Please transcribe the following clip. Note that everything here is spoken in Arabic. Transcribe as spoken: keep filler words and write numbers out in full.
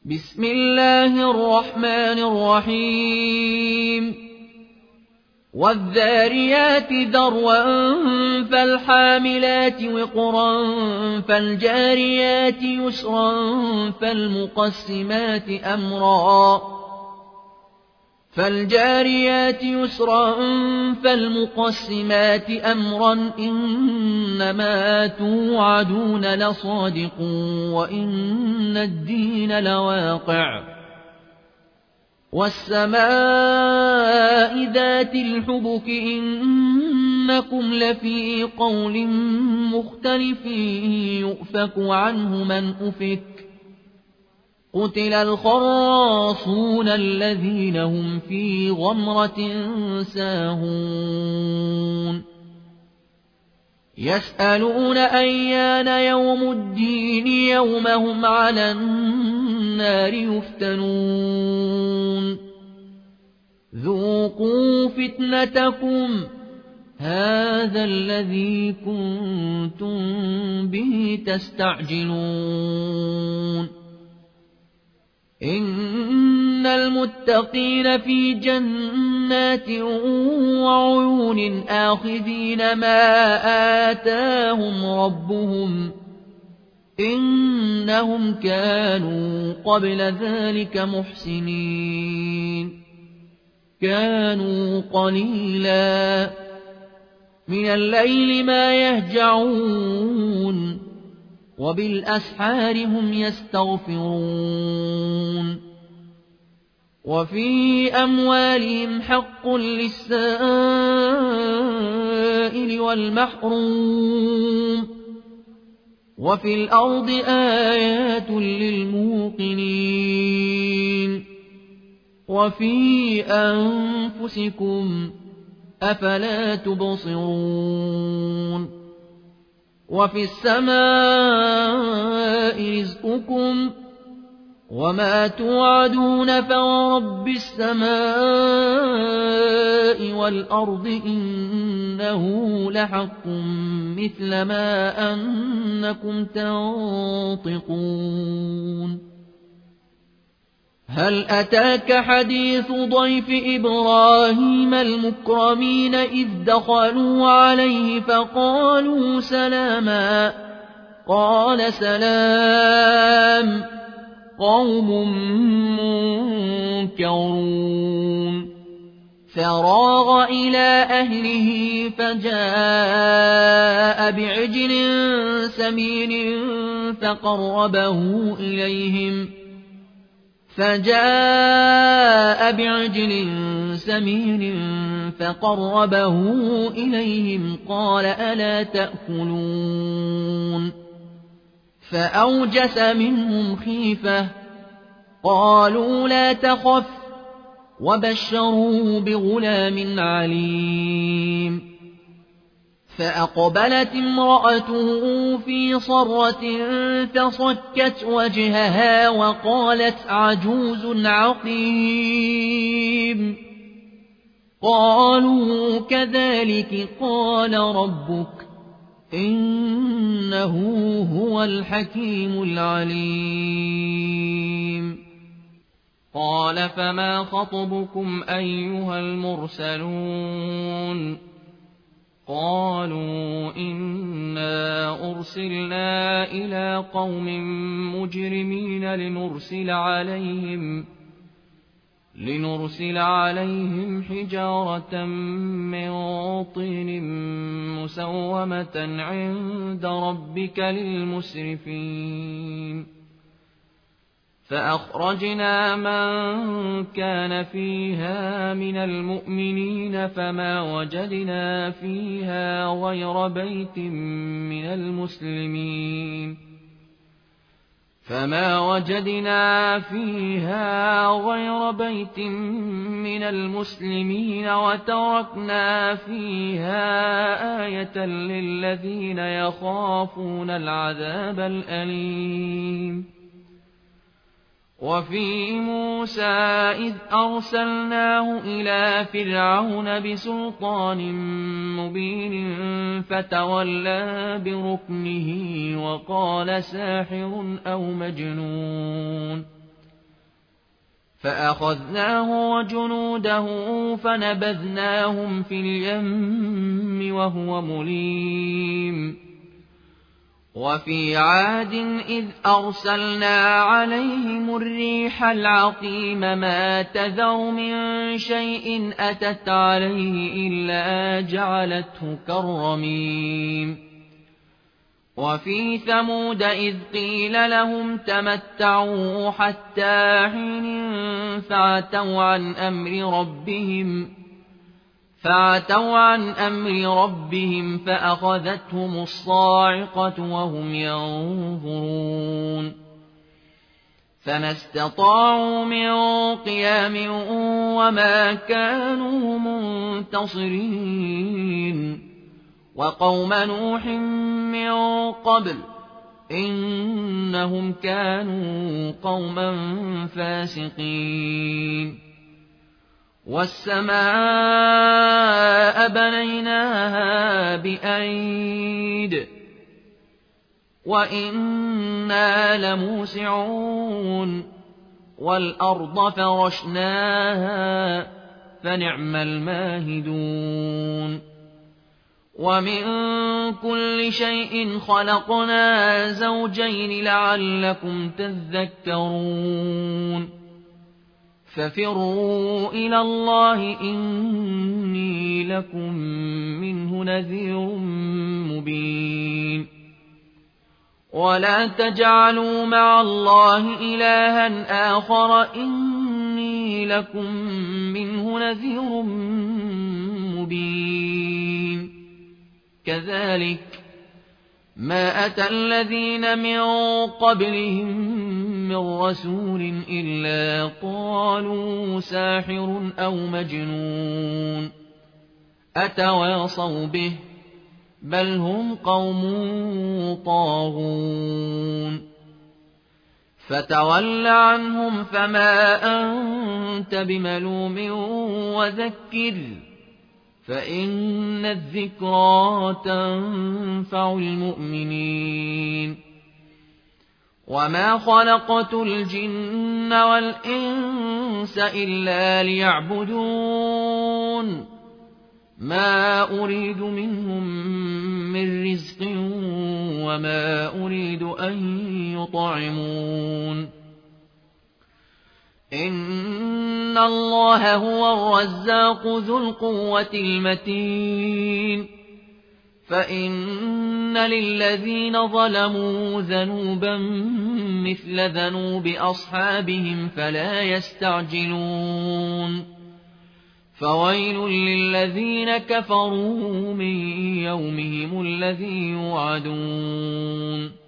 بسم الله الرحمن الرحيم والذاريات ذروا فالحاملات وقرا فالجاريات يسرا فالمقسمات أمرا فالجاريات يسرا فالمقسمات أمرا إنما توعدون لصادق وإن الدين لواقع والسماء ذات الحبك إنكم لفي قول مختلف يؤفك عنه من أفك قتل الخراصون الذين هم في غمرة ساهون يسألون أيان يوم الدين يوم هم على النار يفتنون ذوقوا فتنتكم هذا الذي كنتم به تستعجلون إن المتقين في جنات وعيون آخذين ما آتاهم ربهم إنهم كانوا قبل ذلك محسنين كانوا قليلا من الليل ما يهجعون وبالأسحار هم يستغفرون وفي أموالهم حق للسائل والمحروم وفي الأرض آيات للموقنين وفي أنفسكم أفلا تبصرون وفي السماء رزقكم وما توعدون فورب السماء والأرض إنه لحق مثل ما أنكم تنطقون هل أتاك حديث ضيف إبراهيم المكرمين إذ دخلوا عليه فقالوا سلاما قال سلام قوم منكرون فراغ إلى أهله فجاء بعجل سمين فقربه إليهم فجاء بعجل سمين فقربه إليهم قال ألا تأكلون فأوجس منهم خيفة قالوا لا تخف وبشروه بغلام عليم فأقبلت امرأته في صرة فصكت وجهها وقالت عجوز عقيم قالوا كذلك قال ربك إنه هو الحكيم العليم قال فما خطبكم أيها المرسلون قالوا إنا أرسلنا إلى قوم مجرمين لنرسل عليهم لنرسل عليهم حجارة من طين مسومة عند ربك للمسرفين فأخرجنا من كان فيها من المؤمنين فما وجدنا فيها غير بيت من المسلمين فما وجدنا فيها غير بيت من المسلمين وتركنا فيها آية للذين يخافون العذاب الأليم وفي موسى إذ أرسلناه إلى فرعون بسلطان مبين فتولى بركنه وقال ساحر أو مجنون فأخذناه وجنوده فنبذناهم في اليم وهو مليم وفي عاد إذ أرسلنا عليهم الريح العقيم ما تذر من شيء أتت عليه إلا جعلته كالرميم وفي ثمود إذ قيل لهم تمتعوا حتى حين فعتوا عن أمر ربهم فعتوا عن أمر ربهم فأخذتهم الصاعقة وهم ينظرون فما استطاعوا من قيام وما كانوا منتصرين وقوم نوح من قبل إنهم كانوا قوما فاسقين والسماء بنيناها بأيد وإنا لموسعون والأرض فرشناها فنعم الماهدون ومن كل شيء خلقنا زوجين لعلكم تذكرون ففروا إلى الله إني لكم منه نذير مبين ولا تجعلوا مع الله إلها آخر إني لكم منه نذير مبين كذلك ما أتى الذين من قبلهم من رسول إلا قالوا ساحر أو مجنون أتواصوا به بل هم قوم طاغون فتول عنهم فما أنت بملوم وذكر فإن الذكرى تنفع المؤمنين وما خلقت الجن والإنس إلا ليعبدون ما أريد منهم من رزق وما أريد أن يطعمون إن الله هو الرزاق ذو القوة المتين فإن للذين ظلموا ذنوبا مثل ذنوب أصحابهم فلا يستعجلون فويل للذين كفروا من يومهم الذي يوعدون